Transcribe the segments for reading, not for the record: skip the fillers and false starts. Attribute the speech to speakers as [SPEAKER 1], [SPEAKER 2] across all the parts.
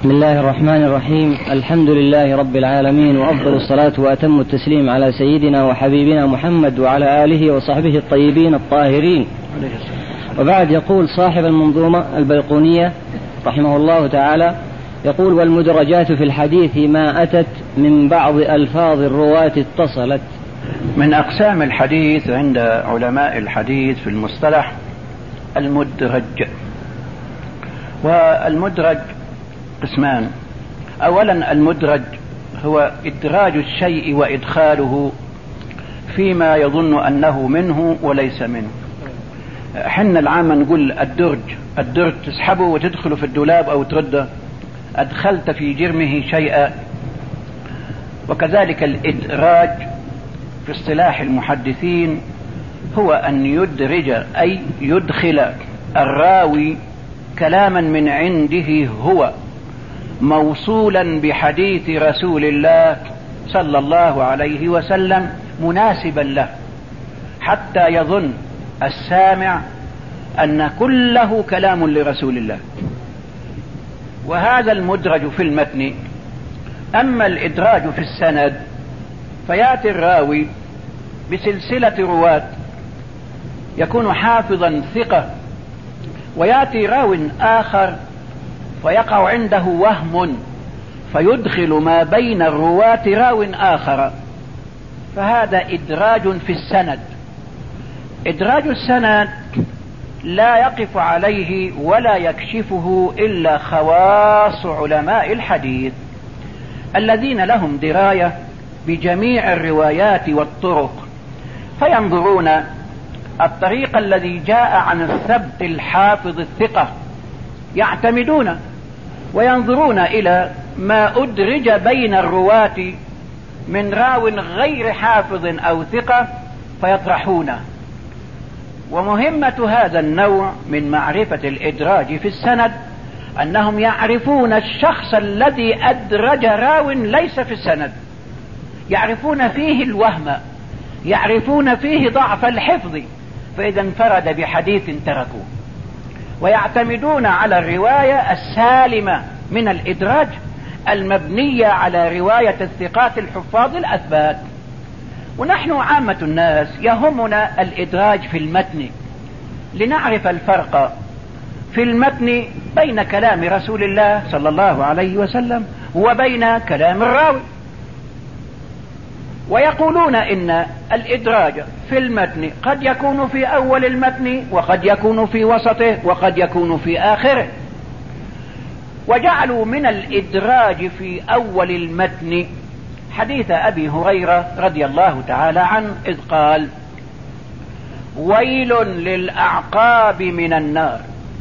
[SPEAKER 1] بسم الله الرحمن الرحيم. الحمد لله رب العالمين، وأفضل الصلاة وأتم التسليم على سيدنا وحبيبنا محمد وعلى آله وصحبه الطيبين الطاهرين. وبعد، يقول صاحب المنظومة البيقونية رحمه الله تعالى، يقول: والمدرجات في الحديث ما أتت من بعض ألفاظ الرواة اتصلت.
[SPEAKER 2] من أقسام الحديث عند علماء الحديث في المصطلح المدرج. والمدرج قسمان: أولا المدرج هو إدراج الشيء وإدخاله فيما يظن أنه منه وليس منه. حنا العامة نقول الدرج تسحبه وتدخله في الدولاب أو ترده، أدخلت في جرمه شيئا. وكذلك الإدراج في اصطلاح المحدثين هو أن يدرج، أي يدخل الراوي كلاما من عنده هو موصولا بحديث رسول الله صلى الله عليه وسلم مناسبا له، حتى يظن السامع أن كله كلام لرسول الله. وهذا المدرج في المتن. أما الإدراج في السند فيأتي الراوي بسلسلة رواة يكون حافظا ثقة، ويأتي راو آخر فيقع عنده وهم فيدخل ما بين الرواة راو آخر، فهذا إدراج في السند. إدراج السند لا يقف عليه ولا يكشفه إلا خواص علماء الحديث الذين لهم دراية بجميع الروايات والطرق، فينظرون الطريق الذي جاء عن الثبت الحافظ الثقة يعتمدون، وينظرون إلى ما أدرج بين الرواة من راو غير حافظ أو ثقة فيطرحونه. ومهمة هذا النوع من معرفة الإدراج في السند أنهم يعرفون الشخص الذي أدرج راو ليس في السند، يعرفون فيه الوهم، يعرفون فيه ضعف الحفظ، فإذا انفرد بحديث تركوه. ويعتمدون على الرواية السالمة من الإدراج المبنية على رواية الثقات الحفاظ الأثبات. ونحن عامة الناس يهمنا الإدراج في المتن لنعرف الفرق في المتن بين كلام رسول الله صلى الله عليه وسلم وبين كلام الراوي. ويقولون إن الإدراج في المتن قد يكون في أول المتن، وقد يكون في وسطه، وقد يكون في آخره. وجعلوا من الإدراج في أول المتن حديث أبي هريرة رضي الله تعالى عنه إذ قال: ويل للأعقاب من النار،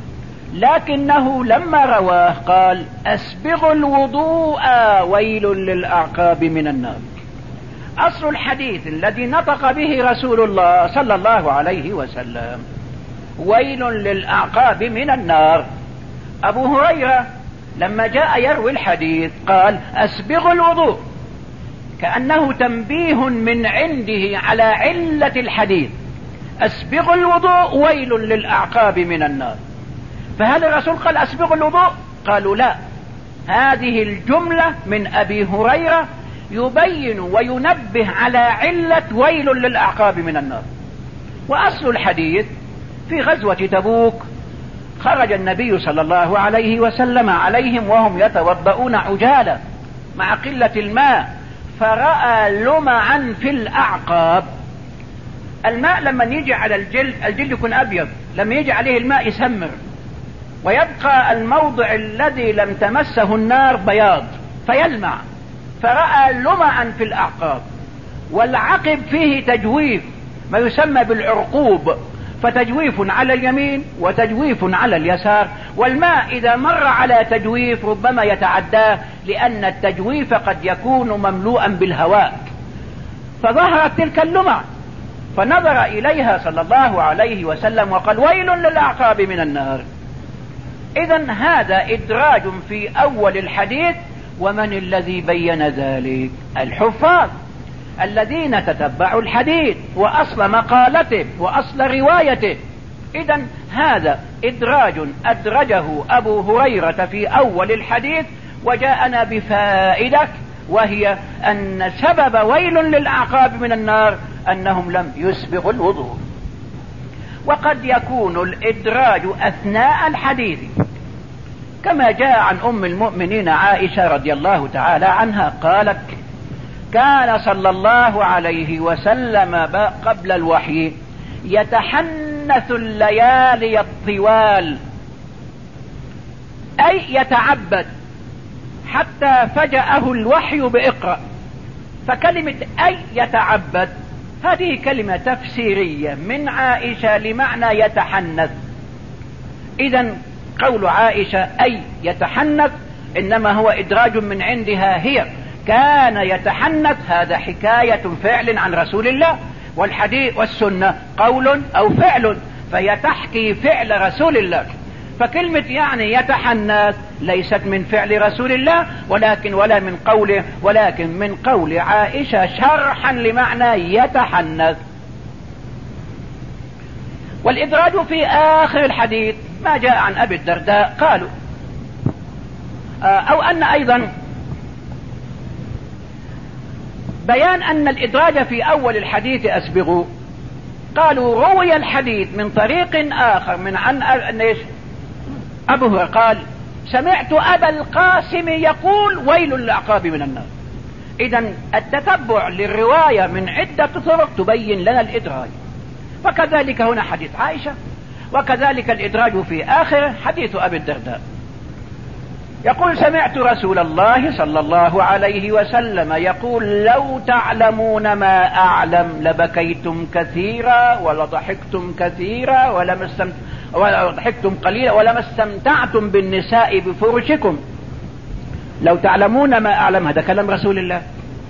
[SPEAKER 2] لكنه لما رواه قال: أسبغ الوضوء ويل للأعقاب من النار. أصل الحديث الذي نطق به رسول الله صلى الله عليه وسلم ويل للأعقاب من النار. أبو هريرة لما جاء يروي الحديث قال: أسبغ الوضوء، كأنه تنبيه من عنده على علة الحديث. أسبغ الوضوء ويل للأعقاب من النار. فهل الرسول قال أسبغ الوضوء؟ قالوا لا، هذه الجملة من أبي هريرة يبين وينبه على علة ويل للأعقاب من النار. وأصل الحديث في غزوة تبوك خرج النبي صلى الله عليه وسلم عليهم وهم يتوضؤون عجالة مع قلة الماء، فرأى لمعا في الأعقاب. الماء لما يجي على الجلد يكون أبيض، لما يجي عليه الماء يسمر، ويبقى الموضع الذي لم تمسه النار بياض فيلمع. فرأى لمعا في الأعقاب، والعقب فيه تجويف ما يسمى بالعرقوب، فتجويف على اليمين وتجويف على اليسار، والماء إذا مر على تجويف ربما يتعداه، لأن التجويف قد يكون مملوءا بالهواء. فظهرت تلك اللمع، فنظر إليها صلى الله عليه وسلم وقال: ويل للأعقاب من النار. إذن هذا إدراج في أول الحديث. ومن الذي بين ذلك؟ الحفاظ الذين تتبعوا الحديث وأصل مقالته وأصل روايته. إذن هذا إدراج أدرجه أبو هريرة في أول الحديث، وجاءنا بفائدة، وهي أن سبب ويل للأعقاب من النار أنهم لم يسبغوا الوضوء. وقد يكون الإدراج أثناء الحديث، كما جاء عن أم المؤمنين عائشة رضي الله تعالى عنها قالت: كان صلى الله عليه وسلم قبل الوحي يتحنث الليالي الطوال، أي يتعبد حتى فجأه الوحي بإقرأ. فكلمة أي يتعبد هذه كلمة تفسيرية من عائشة لمعنى يتحنث. إذن قول عائشة أي يتحنث إنما هو إدراج من عندها هي، كان يتحنث هذا حكاية فعل عن رسول الله، والحديث والسنة قول أو فعل، فهي تحكي فعل رسول الله. فكلمة يعني يتحنث ليست من فعل رسول الله ولا من قوله، ولكن من قول عائشة شرحا لمعنى يتحنث. والإدراج في آخر الحديث ما جاء عن أبي الدرداء قالوا، أو أن أيضا بيان أن الإدراج في أول الحديث أسبغوا، قالوا روي الحديث من طريق آخر من عن أبو هريرة قال: سمعت أبا القاسم يقول: ويل للأعقاب من النار. إذن التتبع للرواية من عدة طرق تبين لنا الإدراج. وكذلك هنا حديث عائشة، وكذلك الإدراج في آخر حديث أبي الدرداء. يقول: سمعت رسول الله صلى الله عليه وسلم يقول: لو تعلمون ما أعلم لبكيتم كثيرا ولضحكتم كثيرا وضحكتم قليلا ولما استمتعتم بالنساء بفرشكم. لو تعلمون ما أعلم هذا كلام رسول الله.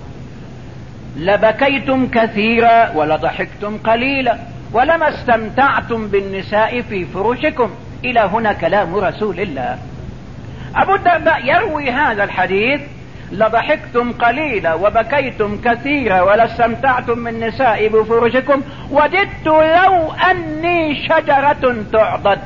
[SPEAKER 2] لبكيتم كثيرا ولضحكتم قليلا ولما استمتعتم بالنساء في فرشكم. إلى هنا كلام رسول الله. أبو الدرداء يروي هذا الحديث: لضحكتم قليلا وبكيتم كثيرا ولا استمتعتم من النساء بفرشكم، وددت لو أني شجرة تعضد.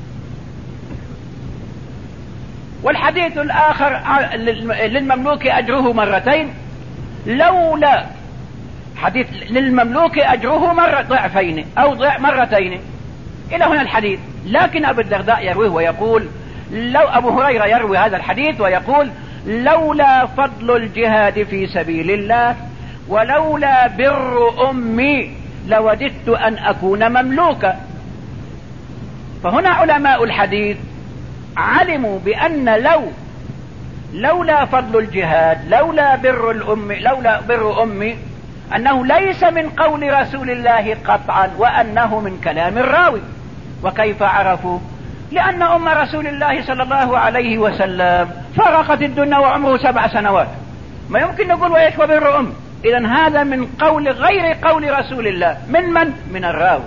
[SPEAKER 2] والحديث الآخر للمملوك أجره مرتين، لولا حديث للمملوك أجره ضعفين أو مرتين. إلى هنا الحديث. لكن أبو الدرداء يرويه ويقول، لو أبو هريرة يروي هذا الحديث ويقول: لولا فضل الجهاد في سبيل الله ولولا بر أمي لوددت أن أكون مملوكا. فهنا علماء الحديث علموا بأن لولا فضل الجهاد لولا بر أمي أنه ليس من قول رسول الله قطعا، وأنه من كلام الراوي. وكيف عرفوا؟ لأن أم رسول الله صلى الله عليه وسلم فرقت الدنيا وعمره 7 سنوات، ما يمكن نقول ويش وبر أم. إذن هذا من قول غير قول رسول الله. من الراوي.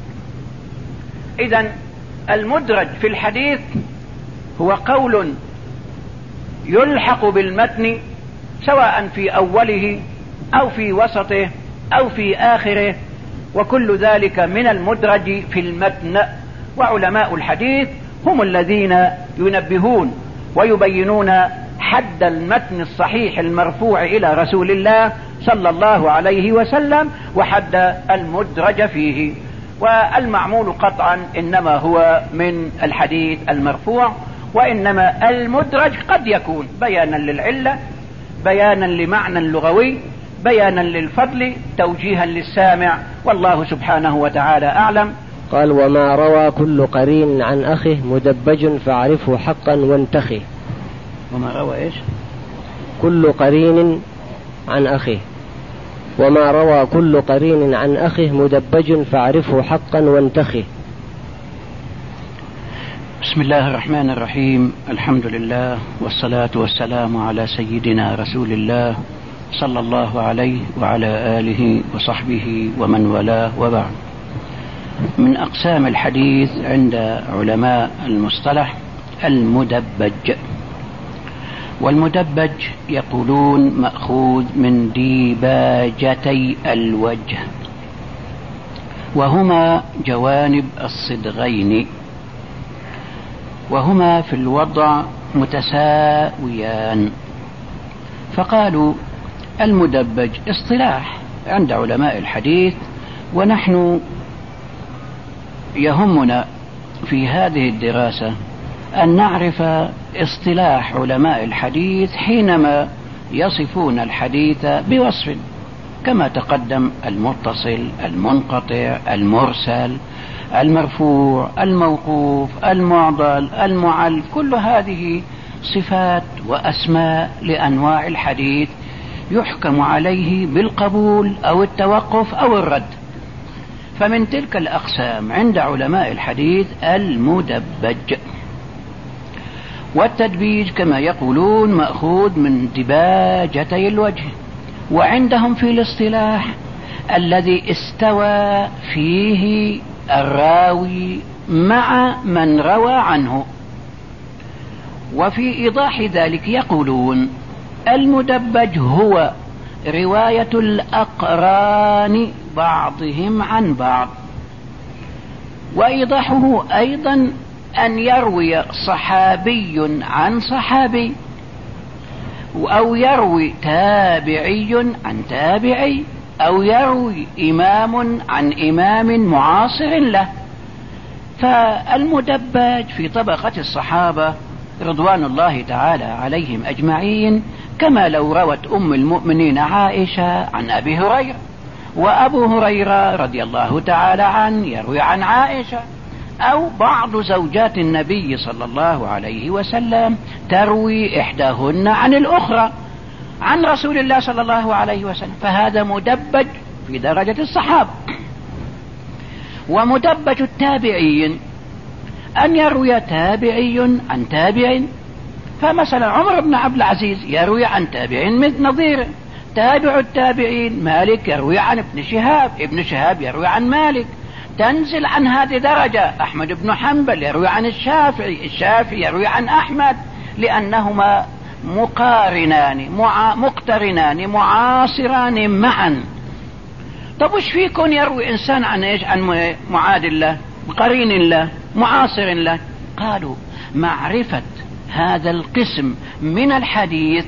[SPEAKER 2] إذن المدرج في الحديث هو قول يلحق بالمتن سواء في أوله أو في وسطه أو في آخره، وكل ذلك من المدرج في المتن. وعلماء الحديث هم الذين ينبهون ويبينون حد المتن الصحيح المرفوع إلى رسول الله صلى الله عليه وسلم وحد المدرج فيه. والمعمول قطعا إنما هو من الحديث المرفوع، وإنما المدرج قد يكون بيانا للعلة، بيانا لمعنى لغوي، بيانا للفضل، توجيها للسامع، والله سبحانه وتعالى أعلم.
[SPEAKER 1] قال: وما روى كل قرين عن أخه مدبج فاعرفه حقا وانتخه.
[SPEAKER 2] وما روى إيش؟
[SPEAKER 1] كل قرين عن أخه. وما روى كل قرين عن أخه مدبج فاعرفه حقا وانتخه.
[SPEAKER 2] بسم الله الرحمن الرحيم. الحمد لله والصلاة والسلام على سيدنا رسول الله صلى الله عليه وعلى آله وصحبه ومن والاه، وبعد. من أقسام الحديث عند علماء المصطلح المدبج. والمدبج يقولون مأخوذ من ديباجتي الوجه، وهما جوانب الصدغين، وهما في الوضع متساويان. فقالوا المدبج اصطلاح عند علماء الحديث، ونحن يهمنا في هذه الدراسة أن نعرف اصطلاح علماء الحديث حينما يصفون الحديث بوصف، كما تقدم: المتصل، المنقطع، المرسل، المرفوع، الموقوف، المعضل، المعل. كل هذه صفات وأسماء لأنواع الحديث يحكم عليه بالقبول أو التوقف أو الرد. فمن تلك الأقسام عند علماء الحديث المدبج. والتدبيج كما يقولون مأخوذ من دباجتي الوجه، وعندهم في الاصطلاح الذي استوى فيه الراوي مع من روى عنه. وفي إيضاح ذلك يقولون المدبج هو رواية الأقران بعضهم عن بعض. وإيضاحه أيضا أن يروي صحابي عن صحابي، أو يروي تابعي عن تابعي، أو يروي إمام عن إمام معاصر له. فالمدبج في طبقة الصحابة رضوان الله تعالى عليهم أجمعين، كما لو روت أم المؤمنين عائشة عن أبي هريرة، وأبو هريرة رضي الله تعالى عنه يروي عن عائشة، أو بعض زوجات النبي صلى الله عليه وسلم تروي إحداهن عن الأخرى عن رسول الله صلى الله عليه وسلم. فهذا مدبج في درجة الصحابة. ومدبج التابعين أن يروي تابعي عن تابع، فمثلا عمر بن عبد العزيز يروي عن تابع مثل نظيره. تابع التابعين مالك يروي عن ابن شهاب، ابن شهاب يروي عن مالك. تنزل عن هذه درجة أحمد بن حنبل يروي عن الشافعي، الشافعي يروي عن أحمد، لأنهما مقارنان مقترنان معاصران معا. طب وش فيكم يروي إنسان عن إيش؟ عن معادل له، قرين له، معاصر له. قالوا معرفة هذا القسم من الحديث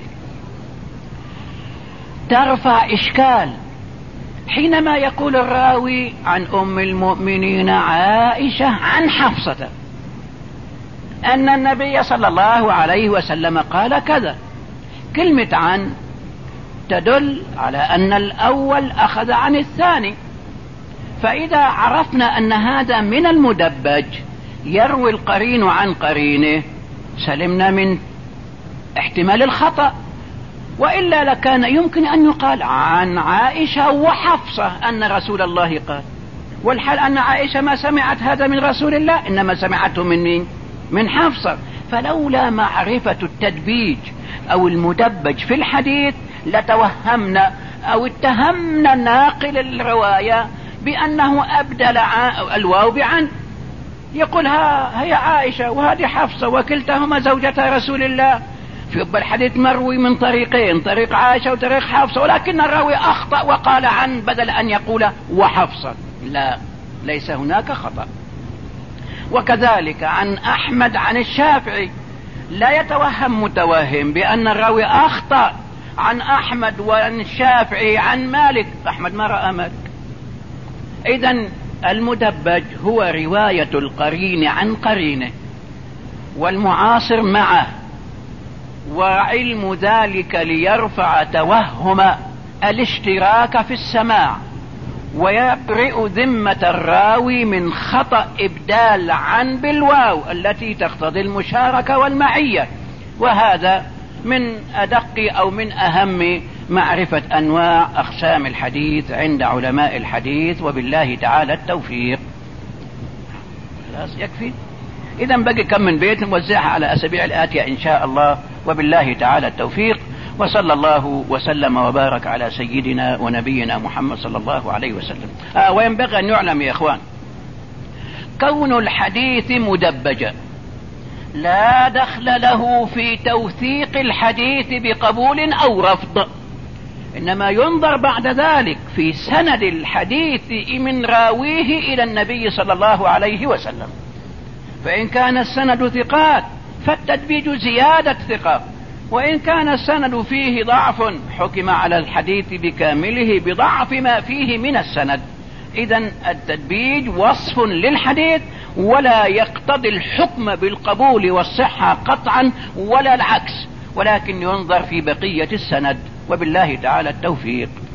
[SPEAKER 2] ترفع إشكال حينما يقول الراوي عن أم المؤمنين عائشة عن حفصة أن النبي صلى الله عليه وسلم قال كذا. كلمة عن تدل على أن الأول أخذ عن الثاني. فإذا عرفنا أن هذا من المدبج يروي القرين عن قرينه سلمنا من احتمال الخطأ، وإلا لكان يمكن أن يقال عن عائشة وحفصة أن رسول الله قال، والحال أن عائشة ما سمعت هذا من رسول الله، إنما سمعته من مين؟ من حفصة. فلولا معرفة التدبيج أو المدبج في الحديث لتوهمنا أو اتهمنا ناقل الرواية بأنه أبدل الواو بعن، يقول هي عائشة وهذه حفصة وكلتهما زوجتا رسول الله. في الحديث مروي من طريقين، طريق عائشة وطريق حفصة، ولكن الراوي أخطأ وقال عن بدل أن يقول وحفصة. لا، ليس هناك خطأ. وكذلك عن أحمد عن الشافعي لا يتوهم متوهم بأن الراوي أخطأ عن أحمد وعن الشافعي عن مالك، أحمد ما رأى مالك. إذن المدبج هو رواية القرين عن قرينه والمعاصر معه، وعلم ذلك ليرفع توهم الاشتراك في السماع ويبرئ ذمة الراوي من خطأ إبدال عن بالواو التي تقتضي المشاركة والمعية. وهذا من أدق أو من أهم معرفة أنواع أقسام الحديث عند علماء الحديث، وبالله تعالى التوفيق. خلاص يكفي. إذا بقي كم من بيت نوزعها على أسابيع الآتية إن شاء الله، وبالله تعالى التوفيق. وصلى الله وسلم وبارك على سيدنا ونبينا محمد صلى الله عليه وسلم. وينبغي أن يعلم يا إخوان كون الحديث مدبجا لا دخل له في توثيق الحديث بقبول أو رفض، إنما ينظر بعد ذلك في سند الحديث من راويه إلى النبي صلى الله عليه وسلم. فإن كان السند ثقات فالتدبيج زيادة ثقة، وإن كان السند فيه ضعف حكم على الحديث بكامله بضعف ما فيه من السند. إذن التدبيج وصف للحديث ولا يقتضي الحكم بالقبول والصحة قطعا ولا العكس، ولكن ينظر في بقية السند، وبالله تعالى التوفيق.